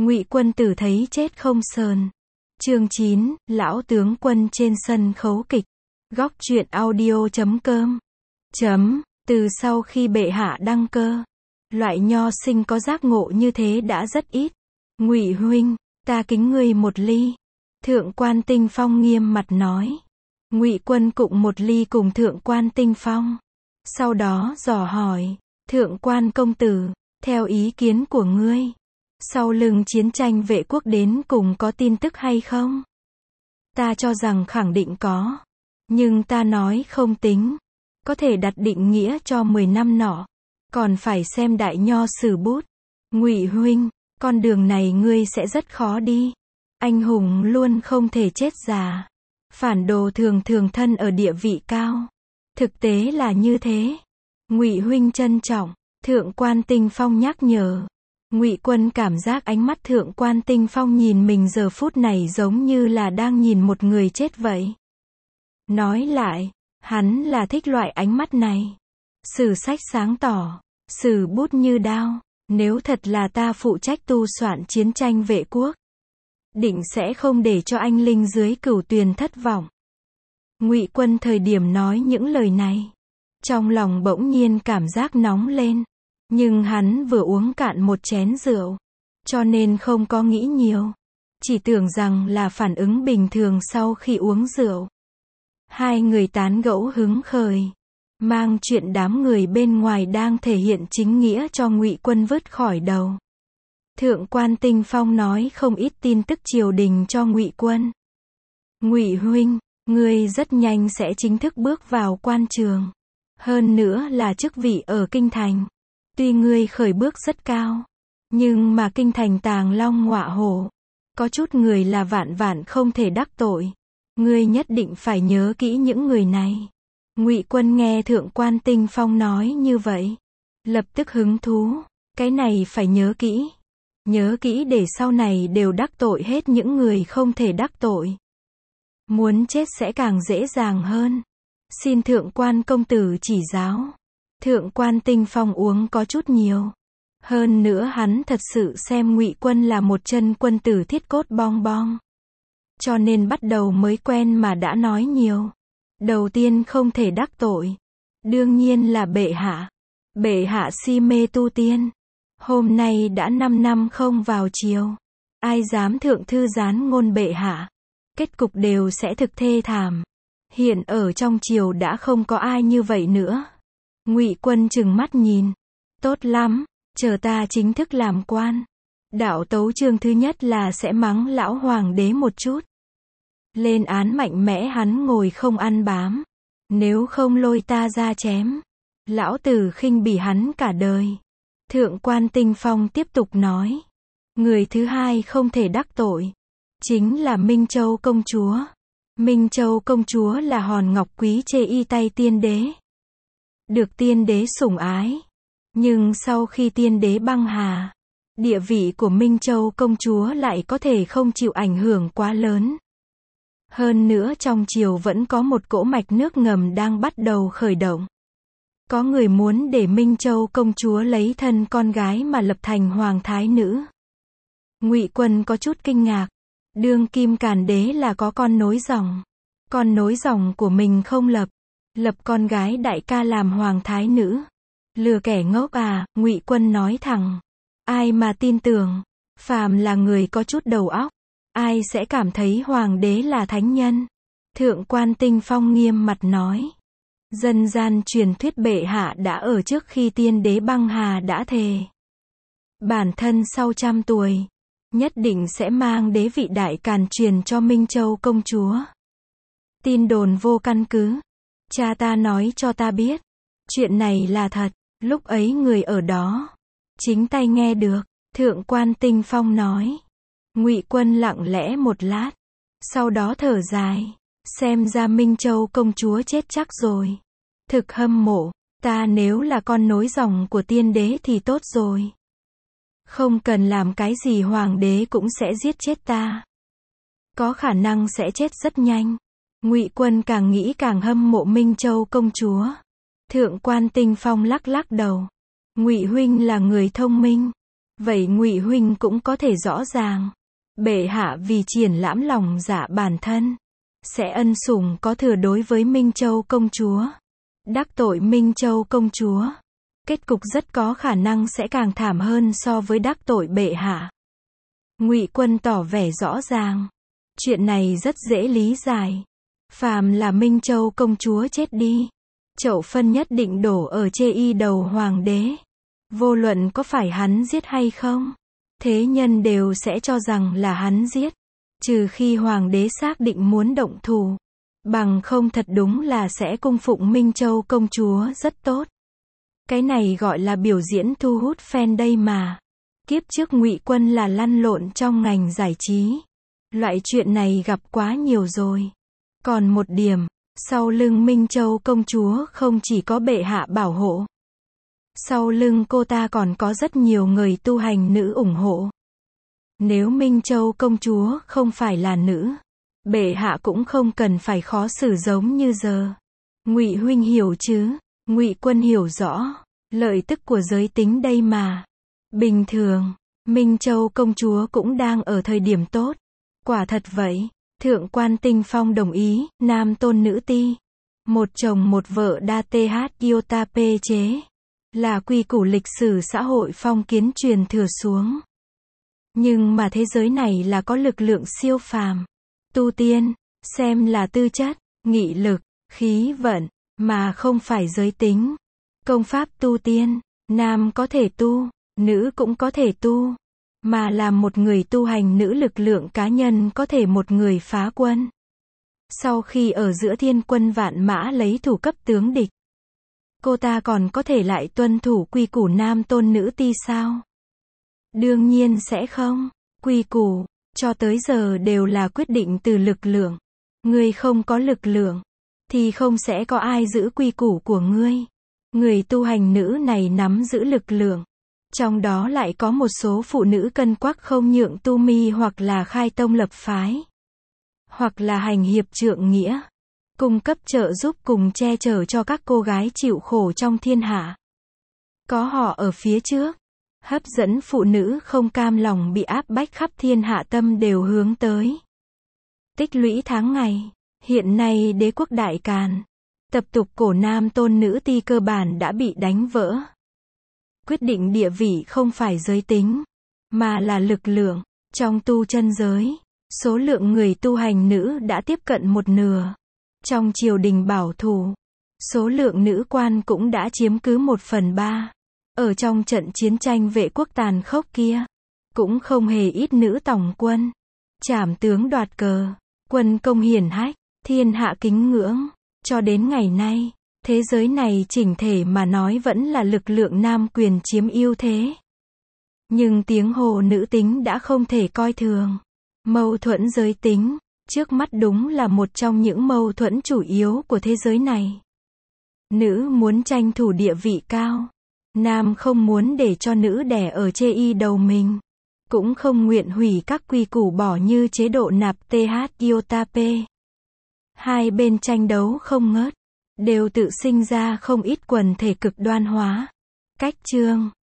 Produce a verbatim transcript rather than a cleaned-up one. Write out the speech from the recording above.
Ngụy Quân Tử thấy chết không sờn. Chương chín, lão tướng quân trên sân khấu kịch. Góc truyện audio chấm com. Chấm, từ sau khi bệ hạ đăng cơ, loại nho sinh có giác ngộ như thế đã rất ít. Ngụy huynh, ta kính ngươi một ly. Thượng quan Tinh Phong nghiêm mặt nói. Ngụy Quân cụng một ly cùng Thượng quan Tinh Phong. Sau đó dò hỏi, Thượng quan công tử, theo ý kiến của ngươi, sau lưng chiến tranh vệ quốc đến cùng có tin tức hay không? Ta cho rằng khẳng định có. Nhưng ta nói không tính. Có thể đặt định nghĩa cho mười năm nọ. Còn phải xem đại nho sử bút. Ngụy huynh, con đường này ngươi sẽ rất khó đi. Anh hùng luôn không thể chết già. Phản đồ thường thường thân ở địa vị cao. Thực tế là như thế. Ngụy huynh trân trọng. Thượng quan Tinh Phong nhắc nhở. Ngụy Quân cảm giác ánh mắt Thượng quan Tinh Phong nhìn mình giờ phút này giống như là đang nhìn một người chết vậy. Nói lại, hắn là thích loại ánh mắt này. Sử sách sáng tỏ, sử bút như đao. Nếu thật là ta phụ trách tu soạn chiến tranh vệ quốc, định sẽ không để cho anh linh dưới cửu tuyền thất vọng. Ngụy Quân thời điểm nói những lời này, trong lòng bỗng nhiên cảm giác nóng lên. Nhưng hắn vừa uống cạn một chén rượu, cho nên không có nghĩ nhiều. Chỉ tưởng rằng là phản ứng bình thường sau khi uống rượu. Hai người tán gẫu hứng khởi, mang chuyện đám người bên ngoài đang thể hiện chính nghĩa cho Ngụy Quân vứt khỏi đầu. Thượng quan Tinh Phong nói không ít tin tức triều đình cho Ngụy Quân. Ngụy huynh, ngươi rất nhanh sẽ chính thức bước vào quan trường. Hơn nữa là chức vị ở kinh thành. Tuy ngươi khởi bước rất cao, nhưng mà kinh thành tàng long ngọa hổ, có chút người là vạn vạn không thể đắc tội. Ngươi nhất định phải nhớ kỹ những người này. Ngụy Quân nghe Thượng quan Tinh Phong nói như vậy, lập tức hứng thú. Cái này phải nhớ kỹ. Nhớ kỹ để sau này đều đắc tội hết những người không thể đắc tội. Muốn chết sẽ càng dễ dàng hơn. Xin Thượng quan công tử chỉ giáo. Thượng quan Tinh Phong uống có chút nhiều. Hơn nữa hắn thật sự xem Ngụy Quân là một chân quân tử thiết cốt bong bong. Cho nên bắt đầu mới quen mà đã nói nhiều. Đầu tiên không thể đắc tội. Đương nhiên là bệ hạ. Bệ hạ si mê tu tiên. Hôm nay đã năm năm không vào triều. Ai dám thượng thư gián ngôn bệ hạ. Kết cục đều sẽ thực thê thảm. Hiện ở trong triều đã không có ai như vậy nữa. Ngụy Quân trừng mắt nhìn. Tốt lắm, chờ ta chính thức làm quan. Đạo tấu chương thứ nhất là sẽ mắng lão hoàng đế một chút. Lên án mạnh mẽ hắn ngồi không ăn bám. Nếu không lôi ta ra chém. Lão tử khinh bỉ hắn cả đời. Thượng quan Tinh Phong tiếp tục nói. Người thứ hai không thể đắc tội. Chính là Minh Châu công chúa. Minh Châu công chúa là hòn ngọc quý chê y tay tiên đế. Được tiên đế sủng ái. Nhưng sau khi tiên đế băng hà, địa vị của Minh Châu công chúa lại có thể không chịu ảnh hưởng quá lớn. Hơn nữa trong triều vẫn có một cỗ mạch nước ngầm đang bắt đầu khởi động. Có người muốn để Minh Châu công chúa lấy thân con gái mà lập thành hoàng thái nữ. Ngụy Quân có chút kinh ngạc. Đương kim càn đế là có con nối dòng. Con nối dòng của mình không lập. Lập con gái đại ca làm hoàng thái nữ. Lừa kẻ ngốc à, Ngụy Quân nói thẳng. Ai mà tin tưởng. Phàm là người có chút đầu óc. Ai sẽ cảm thấy hoàng đế là thánh nhân. Thượng quan Tinh Phong nghiêm mặt nói. Dân gian truyền thuyết bệ hạ đã ở trước khi tiên đế băng hà đã thề. Bản thân sau trăm tuổi, nhất định sẽ mang đế vị đại càn truyền cho Minh Châu công chúa. Tin đồn vô căn cứ. Cha ta nói cho ta biết. Chuyện này là thật. Lúc ấy người ở đó chính tay nghe được. Thượng quan Tinh Phong nói. Ngụy Quân lặng lẽ một lát. Sau đó thở dài. Xem ra Minh Châu công chúa chết chắc rồi. Thực hâm mộ. Ta nếu là con nối dòng của tiên đế thì tốt rồi. Không cần làm cái gì hoàng đế cũng sẽ giết chết ta. Có khả năng sẽ chết rất nhanh. Ngụy Quân càng nghĩ càng hâm mộ Minh Châu công chúa. Thượng quan Tinh Phong lắc lắc đầu. Ngụy huynh là người thông minh. Vậy Ngụy huynh cũng có thể rõ ràng. Bệ hạ vì triển lãm lòng dạ bản thân, sẽ ân sủng có thừa đối với Minh Châu công chúa. Đắc tội Minh Châu công chúa, kết cục rất có khả năng sẽ càng thảm hơn so với đắc tội bệ hạ. Ngụy Quân tỏ vẻ rõ ràng. Chuyện này rất dễ lý giải. Phàm là Minh Châu công chúa chết đi, chậu phân nhất định đổ ở chê y đầu hoàng đế. Vô luận có phải hắn giết hay không, thế nhân đều sẽ cho rằng là hắn giết. Trừ khi hoàng đế xác định muốn động thủ. Bằng không thật đúng là sẽ cung phụng Minh Châu công chúa rất tốt. Cái này gọi là biểu diễn thu hút fan đây mà. Kiếp trước Ngụy Quân là lăn lộn trong ngành giải trí. Loại chuyện này gặp quá nhiều rồi. Còn một điểm, sau lưng Minh Châu công chúa không chỉ có bệ hạ bảo hộ. Sau lưng cô ta còn có rất nhiều người tu hành nữ ủng hộ. Nếu Minh Châu công chúa không phải là nữ, bệ hạ cũng không cần phải khó xử giống như giờ. Ngụy huynh hiểu chứ? Ngụy Quân hiểu rõ. Lợi tức của giới tính đây mà. Bình thường, Minh Châu công chúa cũng đang ở thời điểm tốt. Quả thật vậy. Thượng quan Tinh Phong đồng ý, nam tôn nữ ti. Một chồng một vợ đa th iota p chế. Là quy củ lịch sử xã hội phong kiến truyền thừa xuống. Nhưng mà thế giới này là có lực lượng siêu phàm. Tu tiên, xem là tư chất, nghị lực, khí vận, mà không phải giới tính. Công pháp tu tiên, nam có thể tu, nữ cũng có thể tu. Mà là một người tu hành nữ lực lượng cá nhân có thể một người phá quân. Sau khi ở giữa thiên quân vạn mã lấy thủ cấp tướng địch, cô ta còn có thể lại tuân thủ quy củ nam tôn nữ ti sao? Đương nhiên sẽ không. Quy củ, cho tới giờ đều là quyết định từ lực lượng. Ngươi không có lực lượng, thì không sẽ có ai giữ quy củ của ngươi. Người tu hành nữ này nắm giữ lực lượng. Trong đó lại có một số phụ nữ cân quắc không nhượng tu mi hoặc là khai tông lập phái. Hoặc là hành hiệp trượng nghĩa. Cung cấp trợ giúp cùng che chở cho các cô gái chịu khổ trong thiên hạ. Có họ ở phía trước. Hấp dẫn phụ nữ không cam lòng bị áp bách khắp thiên hạ tâm đều hướng tới. Tích lũy tháng ngày. Hiện nay đế quốc Đại Càn. Tập tục cổ nam tôn nữ ti cơ bản đã bị đánh vỡ. Quyết định địa vị không phải giới tính, mà là lực lượng. Trong tu chân giới, số lượng người tu hành nữ đã tiếp cận một nửa. Trong triều đình bảo thủ, số lượng nữ quan cũng đã chiếm cứ một phần ba. Ở trong trận chiến tranh vệ quốc tàn khốc kia, cũng không hề ít nữ tòng quân. Trảm tướng đoạt cờ, quân công hiển hách, thiên hạ kính ngưỡng. Cho đến ngày nay, thế giới này chỉnh thể mà nói vẫn là lực lượng nam quyền chiếm ưu thế. Nhưng tiếng hồ nữ tính đã không thể coi thường. Mâu thuẫn giới tính, trước mắt đúng là một trong những mâu thuẫn chủ yếu của thế giới này. Nữ muốn tranh thủ địa vị cao. Nam không muốn để cho nữ đẻ ở chê y đầu mình. Cũng không nguyện hủy các quy củ bỏ như chế độ nạp th iota p. Hai bên tranh đấu không ngớt, đều tự sinh ra không ít quần thể cực đoan hóa. Cách chương